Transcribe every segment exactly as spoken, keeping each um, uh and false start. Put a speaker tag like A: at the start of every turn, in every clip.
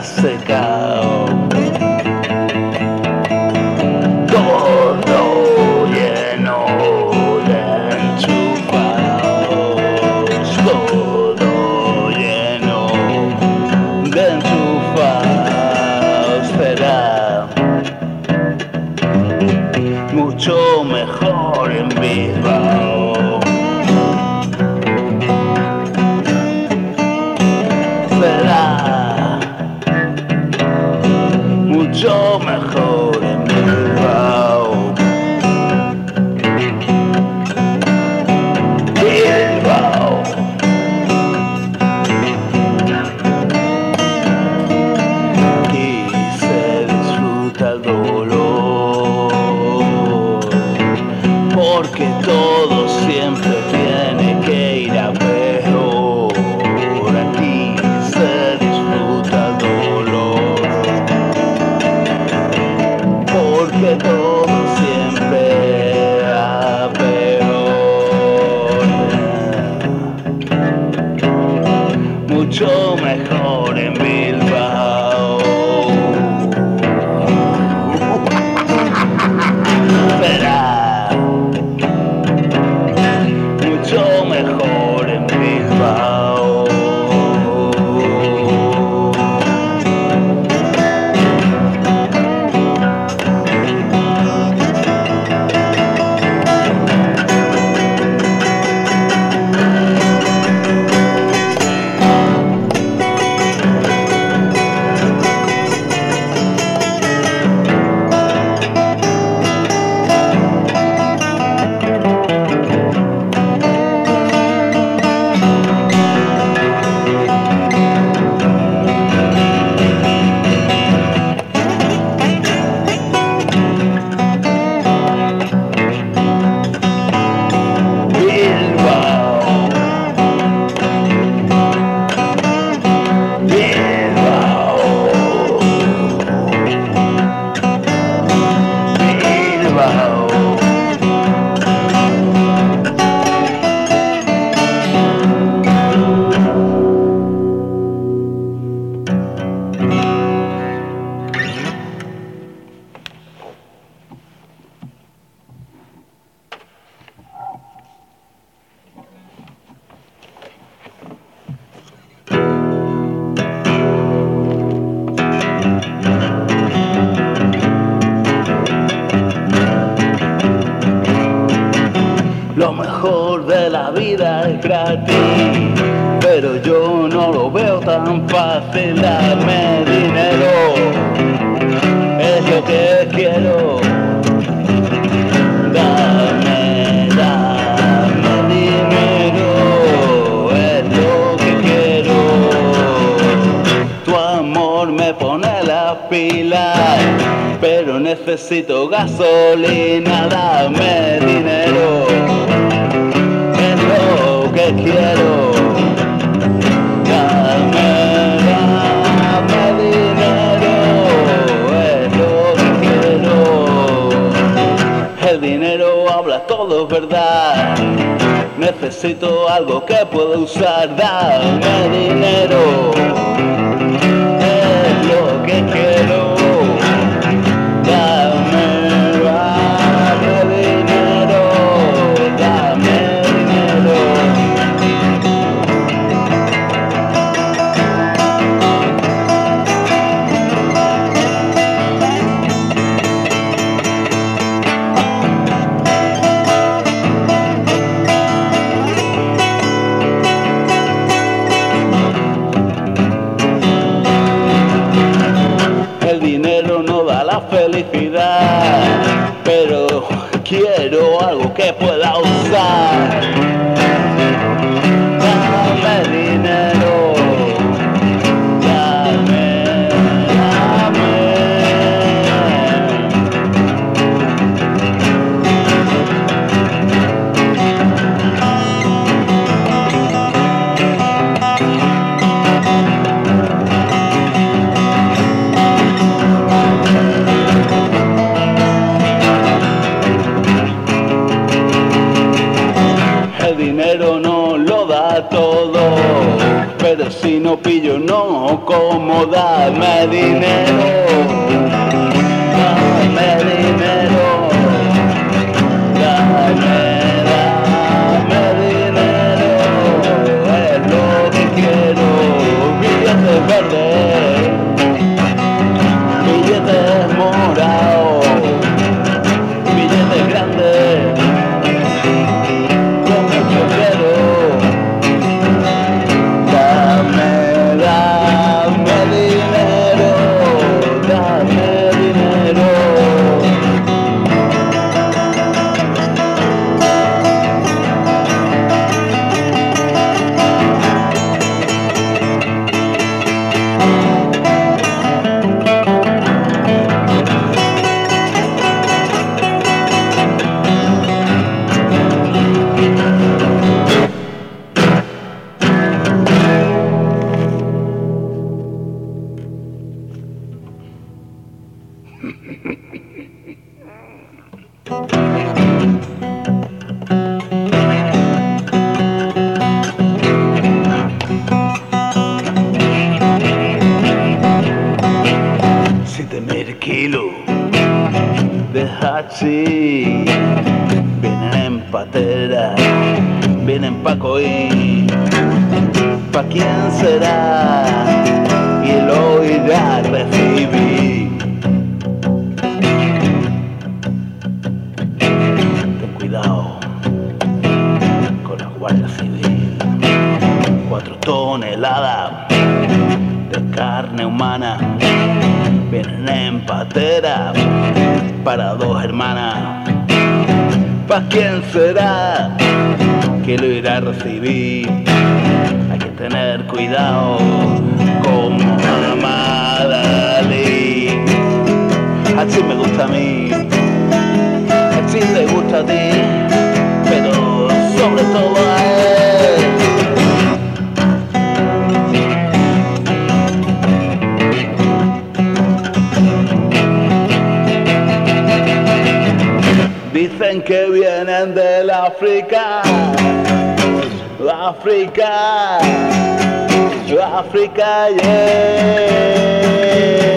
A: secado. Todo lleno de enchufados, todo lleno de enchufados. Será mucho mejor en Bilbao. Será mucho mejor en Bilbao. Bilbao. Aquí se disfruta el dolor, porque todo siempre tiene que ir a peor. Aquí se disfruta el dolor, porque todo siempre a peor. Mucho mejor en Bilbao. Será mucho mejor en Bilbao. Lo mejor de la vida es gratis, pero yo no lo veo tan fácil. Dame dinero, es lo que quiero. Dame, dame dinero, es lo que quiero. Tu amor me pone las pilas, pero necesito gasolina. Dame dinero, es lo que quiero. Dame, dame dinero, es lo que quiero. El dinero habla, todo es verdad. Necesito algo que pueda usar. Dame dinero, es lo que quiero. Dame, dame dinero, dame dinero. El dinero no da la felicidad, pero quiero algo que pueda usar. Dame dinero, dame, dame. dinero, dame dinero, dame, dame dinero, es lo que quiero, billetes verdes, billetes morados, billetes grandes, con mucho quiero. Dame, dame dinero, dame dinero. Siete mil kilos de hachi vienen en patera, vienen pa' coín. ¿Pa' quién será? Y lo irá a recibir. Ten cuidado con la Guardia Civil. Cuatro toneladas de carne humana vienen en patera para dos hermanas. ¿Pa' quién será que lo irá a recibir? Hay que tener cuidado con Muhammad Ali. Así me gusta a mí, así le gusta a ti, pero sobre todo a él. Dicen que vienen del África, África, África, yeah.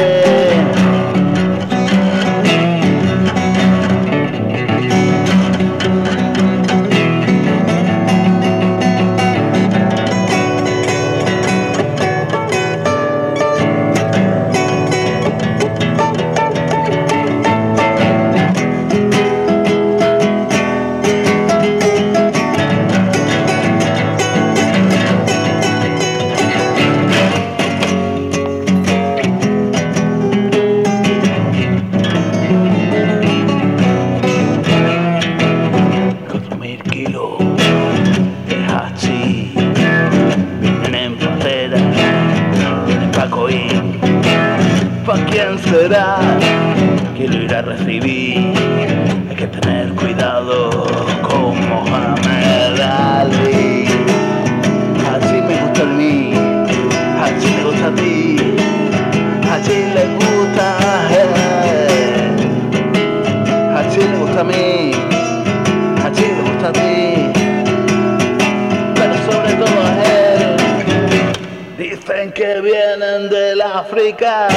A: ¿Pa' quién será que lo irá a recibir? Hay que tener cuidado con Muhammad Ali. Así me gusta a mí, así me gusta a ti, así le gusta a él. Así le gusta a mí, así le gusta a ti, pero sobre todo a él. Dicen que vienen del África,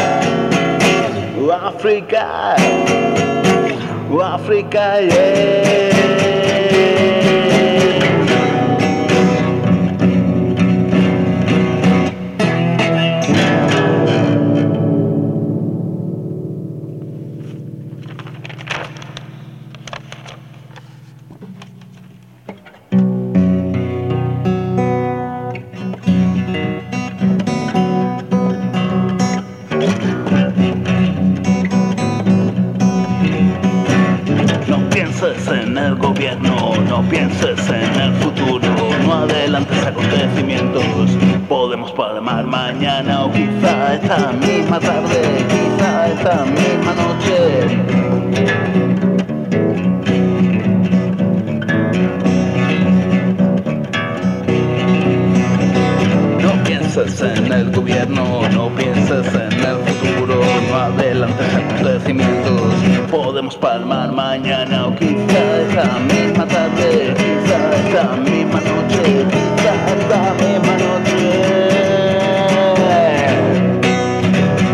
A: África, África, yeah. En el gobierno, no pienses en el futuro, no adelantes acontecimientos. Podemos palmar mañana o quizá esta misma tarde, quizá esta misma noche. No pienses en el gobierno, no pienses en el futuro, no adelantes acontecimientos. Podemos palmar mañana o quizá esta misma tarde, quizá esta misma noche, quizá esta misma noche.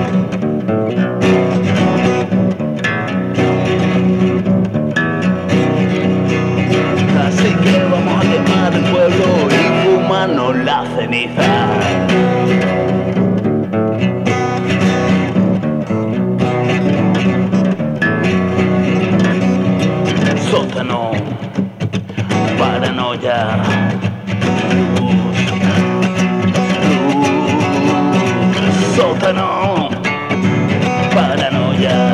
A: no, paranoia.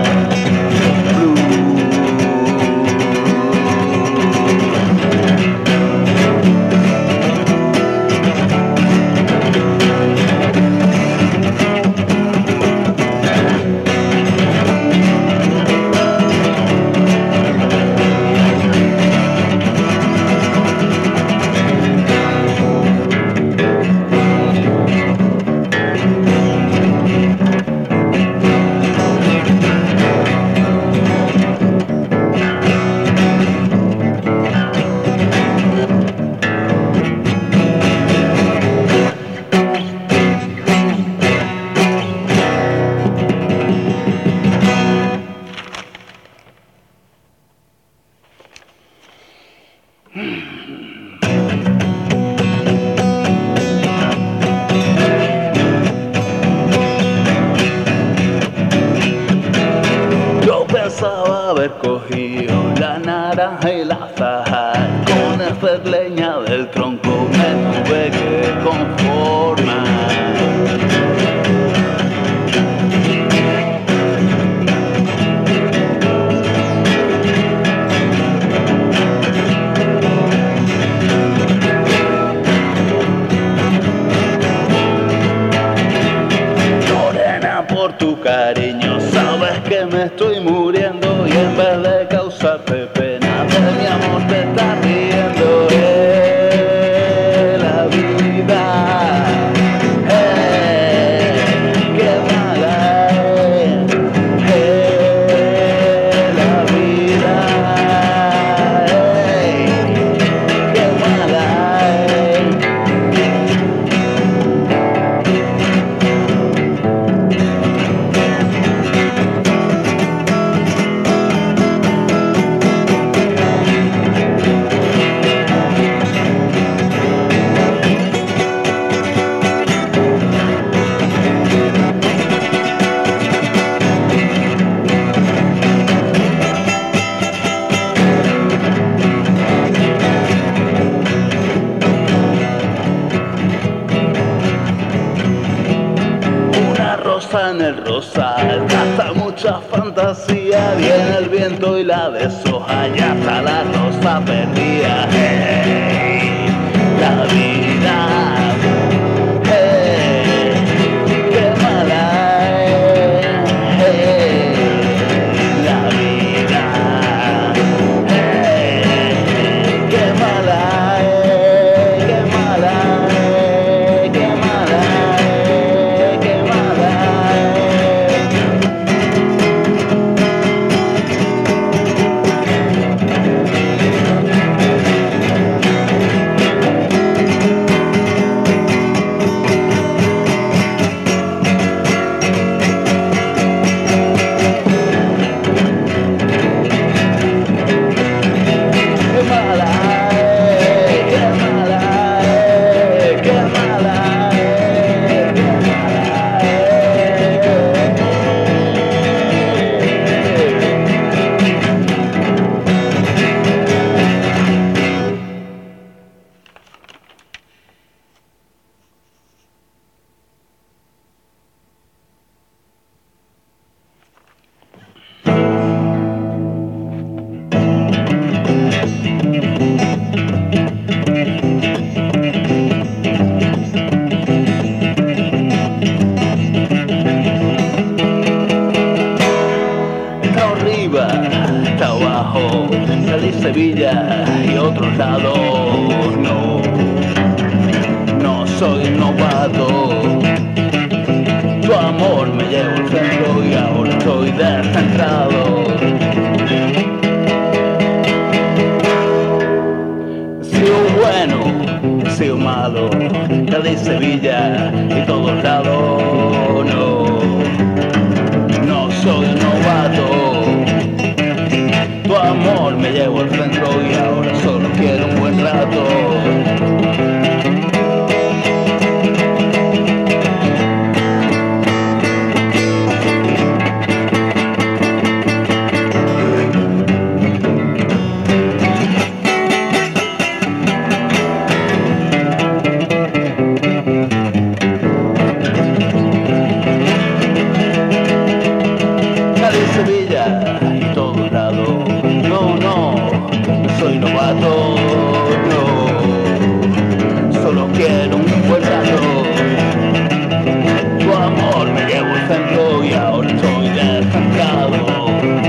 A: Yo pensaba haber cogido la naranja y la faja, con hacer leña del tronco me tuve que conformar. Por tu cariño, sabes que me estoy muriendo y en vez de causarte pena de mi amor te estás riendo. Eh, la vida, eh, qué mala es, eh, la vida, eh, qué mala es. En el rosal gasta mucha fantasía, viene el viento y la deshoja, ya está la rosa perdida. Hey, la vida, hey, qué mala es, hey, la vida, hey, qué mala es, qué mala es, qué mala es, qué mala es. Está abajo, Cádiz, Sevilla y otros lados. No, no soy novato. Tu amor me llevó al centro y ahora estoy descentrado. Si un bueno, si un malo, Cádiz, Sevilla y todos lados. No, no soy novato. Tu amor me llevó al centro y ahora solo quiero un buen rato. y ahora estoy descansado.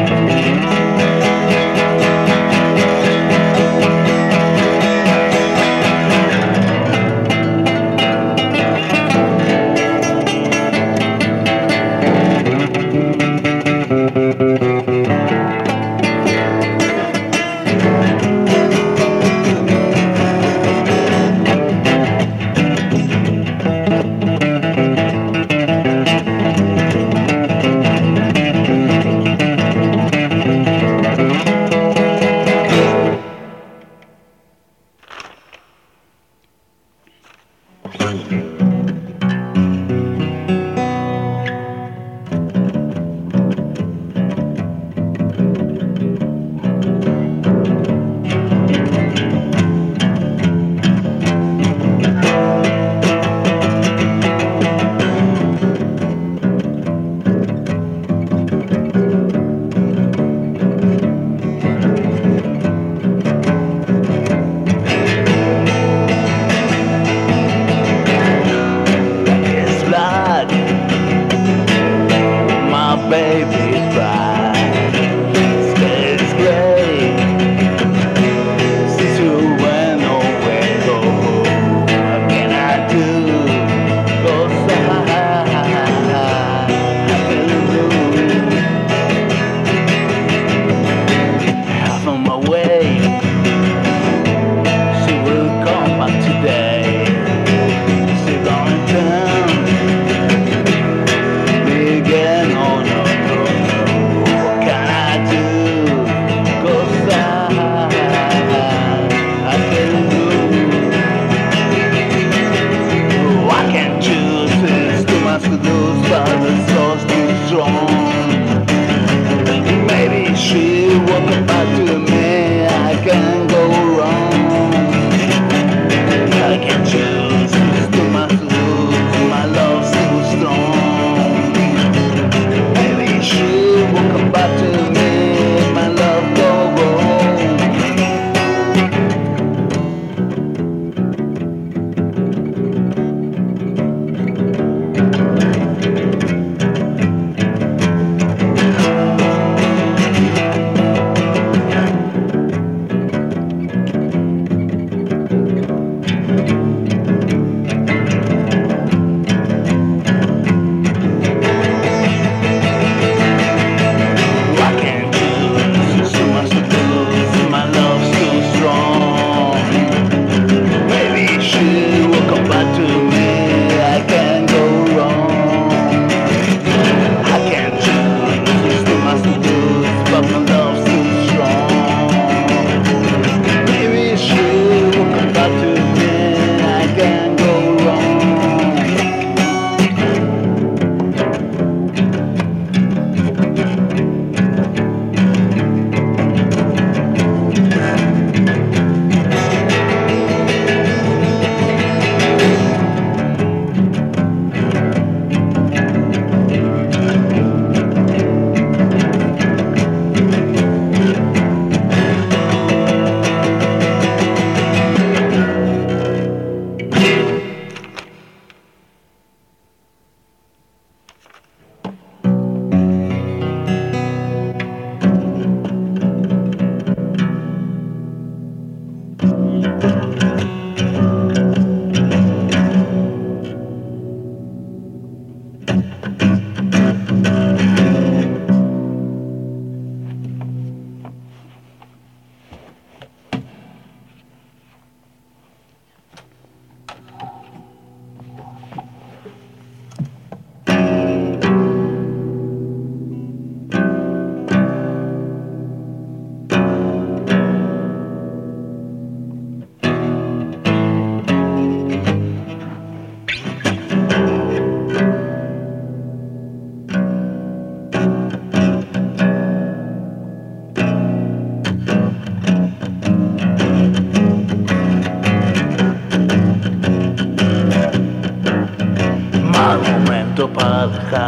B: para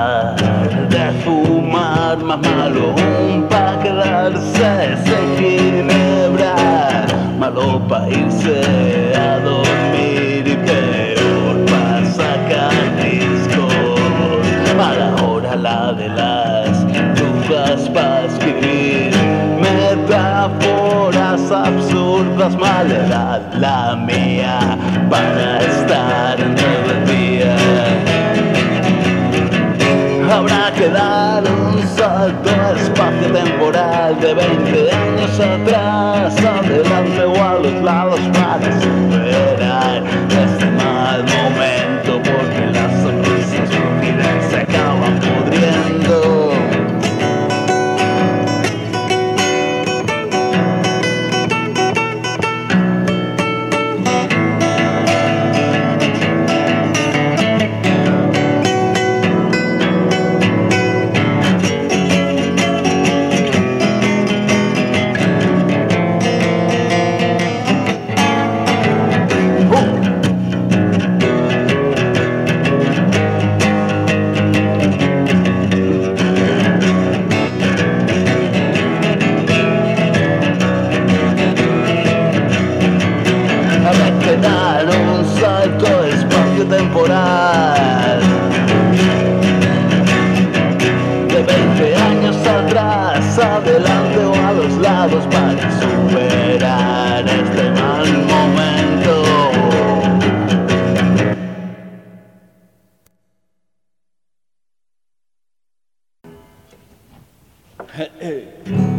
B: dejar de fumar, más malo aún para quedarse sin ginebra, malo para irse a dormir y peor para sacar discos. A la hora
A: la de las dudas para escribir metáforas absurdas, mal era la mía para estar en rebeldía. Habrá que dar un salto espacio-temporal de veinte años atrás, adelante o a los lados para superar este mal momento, porque las sonrisas finales se acaban pudriendo. Dar un salto espacio-temporal de veinte años atrás, adelante o a los lados para superar este mal momento. Hey, hey.